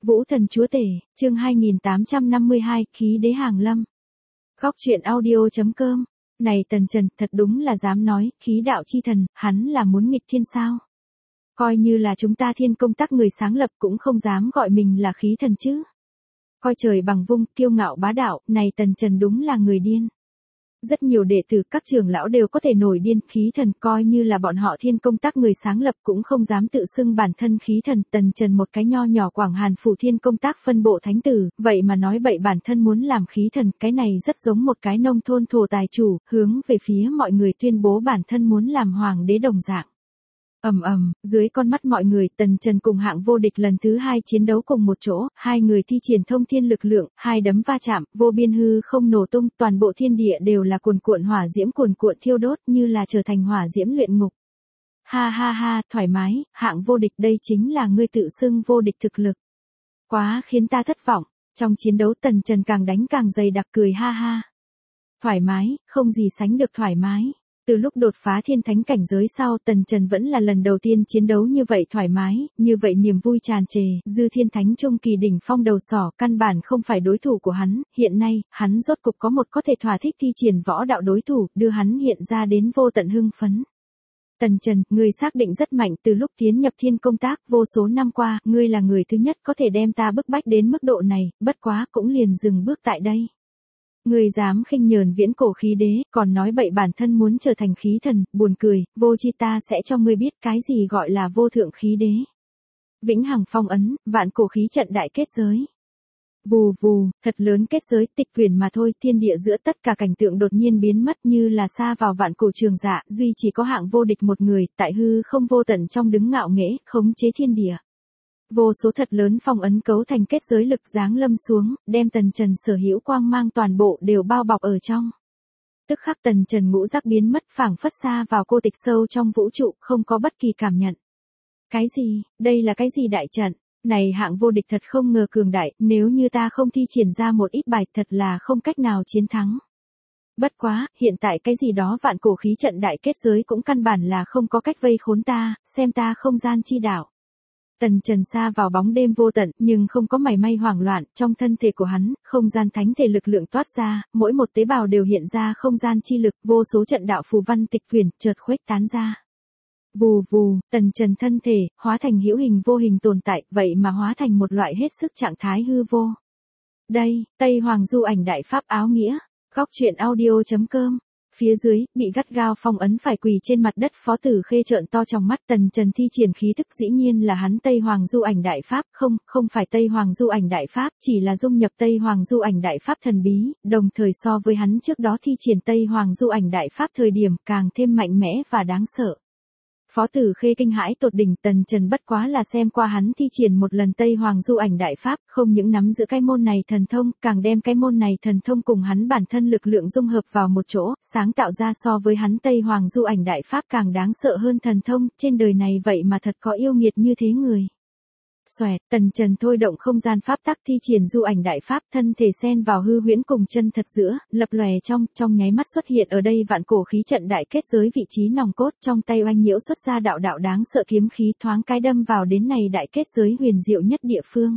Vũ thần chúa tể, chương 2852, khí đế hàng lâm. Góc truyện audio.com. Này Tần Trần, thật đúng là dám nói, khí đạo chi thần, hắn là muốn nghịch thiên sao? Coi như là chúng ta Thiên Công Tác người sáng lập cũng không dám gọi mình là khí thần chứ. Coi trời bằng vung, kiêu ngạo bá đạo, này Tần Trần đúng là người điên. Rất nhiều đệ tử các trưởng lão đều có thể nổi điên, khí thần, coi như là bọn họ Thiên Công Tác người sáng lập cũng không dám tự xưng bản thân khí thần. Tần Trần một cái nho nhỏ Quảng Hàn phủ Thiên Công Tác phân bộ thánh tử, vậy mà nói bậy bản thân muốn làm khí thần, cái này rất giống một cái nông thôn thổ tài chủ, hướng về phía mọi người tuyên bố bản thân muốn làm hoàng đế đồng dạng. Dưới con mắt mọi người, Tần Trần cùng Hạng Vô Địch lần thứ 2 chiến đấu cùng một chỗ, hai người thi triển thông thiên lực lượng, hai đấm va chạm, vô biên hư không nổ tung, toàn bộ thiên địa đều là cuồn cuộn hỏa diễm cuồn cuộn thiêu đốt, như là trở thành hỏa diễm luyện ngục. Ha ha ha, thoải mái, Hạng Vô Địch, đây chính là ngươi tự xưng vô địch thực lực. Quá khiến ta thất vọng. Trong chiến đấu Tần Trần càng đánh càng dày đặc, cười ha ha. Thoải mái, không gì sánh được thoải mái. Từ lúc đột phá thiên thánh cảnh giới sau, Tần Trần vẫn là lần đầu tiên chiến đấu như vậy thoải mái, như vậy niềm vui tràn trề, dư thiên thánh trung kỳ đỉnh phong đầu sỏ, căn bản không phải đối thủ của hắn, hiện nay, hắn rốt cục có một có thể thỏa thích thi triển võ đạo đối thủ, đưa hắn hiện ra đến vô tận hưng phấn. Tần Trần, ngươi xác định rất mạnh, từ lúc tiến nhập Thiên Công Tác vô số năm qua, ngươi là người thứ nhất có thể đem ta bức bách đến mức độ này, bất quá cũng liền dừng bước tại đây. Ngươi dám khinh nhờn viễn cổ khí đế, còn nói bậy bản thân muốn trở thành khí thần, buồn cười, vô chi ta sẽ cho ngươi biết cái gì gọi là vô thượng khí đế. Vĩnh hằng phong ấn, vạn cổ khí trận đại kết giới. Vù vù, thật lớn kết giới, tịch quyển mà thôi, thiên địa giữa tất cả cảnh tượng đột nhiên biến mất như là xa vào vạn cổ trường dạ, duy chỉ có Hạng Vô Địch một người, tại hư không vô tận trong đứng ngạo nghễ, khống chế thiên địa. Vô số thật lớn phong ấn cấu thành kết giới lực giáng lâm xuống, đem Tần Trần sở hữu quang mang toàn bộ đều bao bọc ở trong. Tức khắc Tần Trần ngũ giác biến mất, phảng phất xa vào cô tịch sâu trong vũ trụ, không có bất kỳ cảm nhận. Cái gì, đây là cái gì đại trận? Này Hạng Vô Địch thật không ngờ cường đại, nếu như ta không thi triển ra một ít bài thật là không cách nào chiến thắng. Bất quá, hiện tại cái gì đó vạn cổ khí trận đại kết giới cũng căn bản là không có cách vây khốn ta, xem ta không gian chi đạo. Tần Trần xa vào bóng đêm vô tận, nhưng không có mảy may hoảng loạn, trong thân thể của hắn, không gian thánh thể lực lượng toát ra, mỗi một tế bào đều hiện ra không gian chi lực, vô số trận đạo phù văn tịch quyển, chợt khuếch tán ra. Vù vù, Tần Trần thân thể, hóa thành hữu hình vô hình tồn tại, vậy mà hóa thành một loại hết sức trạng thái hư vô. Đây, Tây Hoàng Du Ảnh Đại Pháp áo nghĩa, góc truyện audio.com. Phía dưới, bị gắt gao phong ấn phải quỳ trên mặt đất Phó Tử Khê trợn to trong mắt. Tần Trần thi triển khí thức dĩ nhiên là hắn Tây Hoàng Du Ảnh Đại Pháp, không phải Tây Hoàng Du Ảnh Đại Pháp, chỉ là dung nhập Tây Hoàng Du Ảnh Đại Pháp thần bí, đồng thời so với hắn trước đó thi triển Tây Hoàng Du Ảnh Đại Pháp thời điểm càng thêm mạnh mẽ và đáng sợ. Phó Tử Khê kinh hãi tột đỉnh, Tần Trần bất quá là xem qua hắn thi triển một lần Tây Hoàng Du Ảnh Đại Pháp, không những nắm giữ cái môn này thần thông, càng đem cái môn này thần thông cùng hắn bản thân lực lượng dung hợp vào một chỗ, sáng tạo ra so với hắn Tây Hoàng Du Ảnh Đại Pháp càng đáng sợ hơn thần thông, trên đời này vậy mà thật có yêu nghiệt như thế người. Xoẹt, Tần Trần thôi động không gian pháp tắc thi triển Du Ảnh Đại Pháp, thân thể xen vào hư huyễn cùng chân thật giữa, lập lòe trong nháy mắt xuất hiện ở đây vạn cổ khí trận đại kết giới vị trí nòng cốt, trong tay oanh nhiễu xuất ra đạo đạo đáng sợ kiếm khí thoáng cái đâm vào đến này đại kết giới huyền diệu nhất địa phương.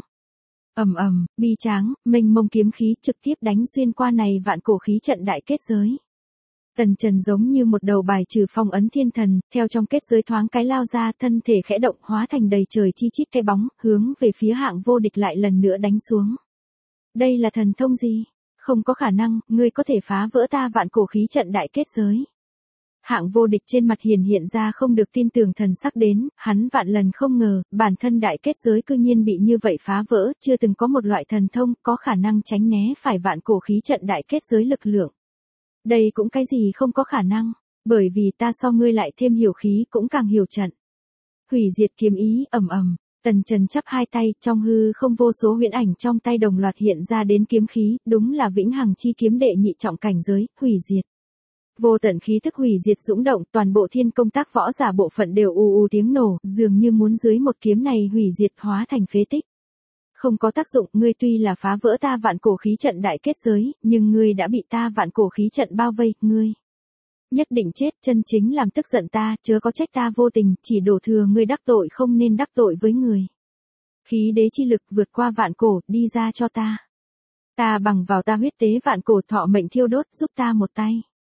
Bi tráng, mênh mông kiếm khí trực tiếp đánh xuyên qua này vạn cổ khí trận đại kết giới. Tần Trần giống như một đầu bài trừ phong ấn thiên thần, theo trong kết giới thoáng cái lao ra, thân thể khẽ động hóa thành đầy trời chi chít cái bóng, hướng về phía Hạng Vô Địch lại lần nữa đánh xuống. Đây là thần thông gì? Không có khả năng, ngươi có thể phá vỡ ta vạn cổ khí trận đại kết giới. Hạng Vô Địch trên mặt hiện ra không được tin tưởng thần sắc đến, hắn vạn lần không ngờ, bản thân đại kết giới cư nhiên bị như vậy phá vỡ, chưa từng có một loại thần thông có khả năng tránh né phải vạn cổ khí trận đại kết giới lực lượng. Đây cũng cái gì không có khả năng, bởi vì ta so ngươi lại thêm hiểu khí cũng càng hiểu trận. Hủy diệt kiếm ý, Tần Trần chắp hai tay, trong hư không vô số huyễn ảnh trong tay đồng loạt hiện ra đến kiếm khí, đúng là vĩnh hằng chi kiếm đệ nhị trọng cảnh giới, hủy diệt. Vô tận khí thức hủy diệt dũng động, toàn bộ Thiên Công Tác võ giả bộ phận đều ù tiếng nổ, dường như muốn dưới một kiếm này hủy diệt hóa thành phế tích. Không có tác dụng, ngươi tuy là phá vỡ ta vạn cổ khí trận đại kết giới, nhưng ngươi đã bị ta vạn cổ khí trận bao vây, ngươi nhất định chết, chân chính làm tức giận ta, chớ có trách ta vô tình, chỉ đổ thừa ngươi đắc tội không nên đắc tội với người. Khí đế chi lực vượt qua vạn cổ, đi ra cho ta. Ta bằng vào ta huyết tế vạn cổ thọ mệnh thiêu đốt, giúp ta một tay.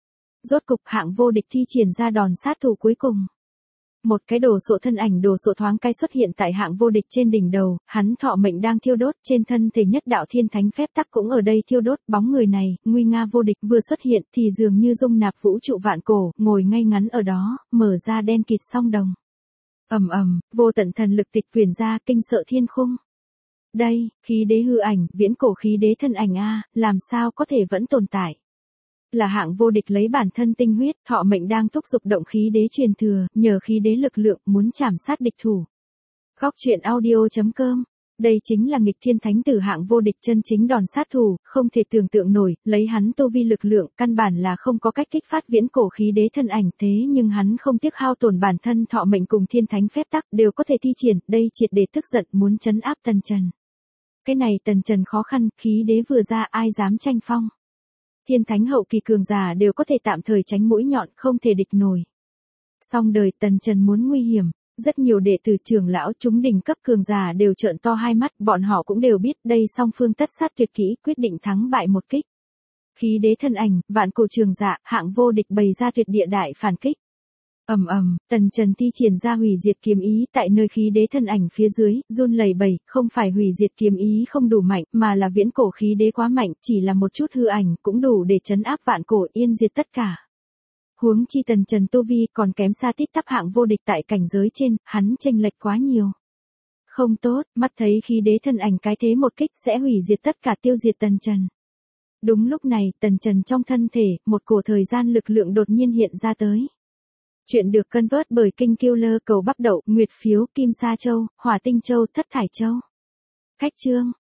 Rốt cục hạng vô địch thi triển ra đòn sát thủ cuối cùng. Một cái đồ sộ thân ảnh đồ sộ thoáng cái xuất hiện tại hạng vô địch trên đỉnh đầu, hắn thọ mệnh đang thiêu đốt, trên thân thể nhất đạo thiên thánh phép tắc cũng ở đây thiêu đốt, bóng người này, nguy nga vô địch vừa xuất hiện thì dường như dung nạp vũ trụ vạn cổ, ngồi ngay ngắn ở đó, mở ra đen kịt song đồng. Ầm ầm, vô tận thần lực tịch quyển ra, kinh sợ thiên khung. Đây, khí đế hư ảnh, viễn cổ khí đế thân ảnh a, làm sao có thể vẫn tồn tại? Là hạng vô địch lấy bản thân tinh huyết, thọ mệnh đang thúc giục động khí đế truyền thừa, nhờ khí đế lực lượng muốn chảm sát địch thủ. Góc truyện audio.com. Đây chính là nghịch thiên thánh tử hạng vô địch chân chính đòn sát thủ, không thể tưởng tượng nổi, lấy hắn tu vi lực lượng, căn bản là không có cách kích phát viễn cổ khí đế thân ảnh, thế nhưng hắn không tiếc hao tổn bản thân thọ mệnh cùng thiên thánh phép tắc đều có thể thi triển, đây triệt để tức giận muốn trấn áp Tần Trần. Cái này Tần Trần khó khăn, khí đế vừa ra ai dám tranh phong. Thiên thánh hậu kỳ cường giả đều có thể tạm thời tránh mũi nhọn, không thể địch nổi. Song đời Tần Trần muốn nguy hiểm, rất nhiều đệ tử trưởng lão chúng đỉnh cấp cường giả đều trợn to hai mắt, bọn họ cũng đều biết đây song phương tất sát tuyệt kỹ, quyết định thắng bại một kích. Khí đế thân ảnh, vạn cổ trường dạ, hạng vô địch bày ra tuyệt địa đại phản kích. Ầm ầm, Tần Trần thi triển ra hủy diệt kiếm ý tại nơi khí đế thân ảnh phía dưới, run lẩy bẩy, không phải hủy diệt kiếm ý không đủ mạnh, mà là viễn cổ khí đế quá mạnh, chỉ là một chút hư ảnh cũng đủ để trấn áp vạn cổ yên diệt tất cả. Huống chi Tần Trần tu vi còn kém xa tít tắp hạng vô địch tại cảnh giới trên, hắn chênh lệch quá nhiều. Không tốt, mắt thấy khí đế thân ảnh cái thế một kích sẽ hủy diệt tất cả tiêu diệt Tần Trần. Đúng lúc này, Tần Trần trong thân thể, một cổ thời gian lực lượng đột nhiên hiện ra tới. Chuyện được cân vớt bởi Kinh Killer cầu bắp đậu, nguyệt phiếu, kim sa châu, hỏa tinh châu, thất thải châu. Khách chương.